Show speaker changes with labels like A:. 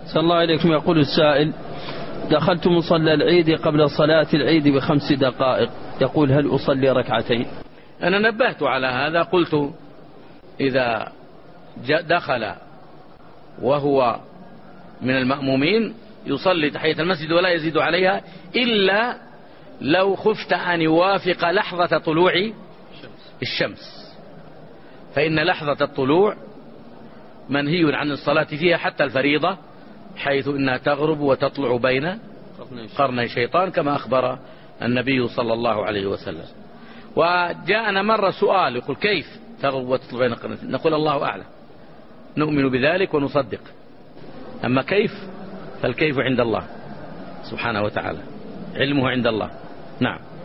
A: صلى الله عليكم. يقول السائل: دخلت مصلى العيد قبل صلاة العيد ب5 دقائق، يقول: هل أصلي ركعتين؟
B: أنا نبهت على هذا، قلت إذا دخل وهو من المأمومين يصلي تحية المسجد ولا يزيد عليها، إلا لو خفت أن يوافق لحظة طلوع الشمس، فإن لحظة الطلوع منهي عن الصلاة فيها حتى الفريضة، حيث إنها تغرب وتطلع بين قرني شيطان كما أخبر النبي صلى الله عليه وسلم. وجاءنا مرة سؤال يقول: كيف تغرب وتطلع بين قرني؟ نقول: الله أعلم، نؤمن بذلك ونصدق، أما كيف فالكيف عند الله سبحانه وتعالى، علمه عند الله. نعم.